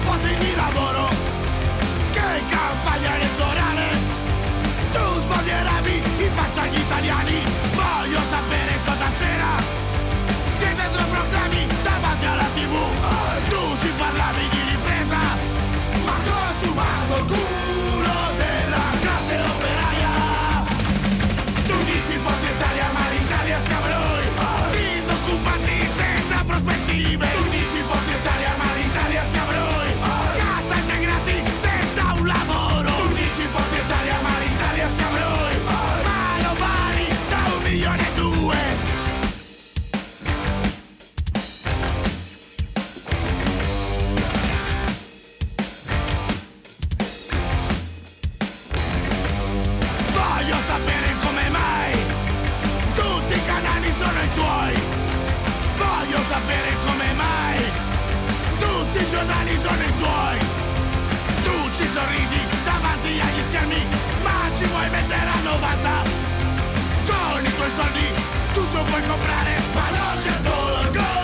posti di lavoro, che in campagna elettorale tu sbandieravi in faccia agli italiani. Voglio sapere cosa c'era dietro i proclami davanti alla TV. Tu ci parlavi di ripresa, ma consumando il culo della classe operaia. Tu dici Forza Italia, ma l'Italia siamo noi, disoccupati senza prospettive. Tu dici Forza Italia, ma l'Italia siamo noi, cassa integrati senza un lavoro. Tu dici Forza Italia, ma l'Italia siamo noi, manovali da 1,2 milioni. Voglio sapere come mai tutti i canali sono i tuoi. Voglio sapere come mai tutti i giornali sono i tuoi. Tu ci sorridi davanti agli schermi, ma ci vuoi mettere a 90. Con i tuoi soldi tutto puoi comprare, ma non c'è l'orgoglio.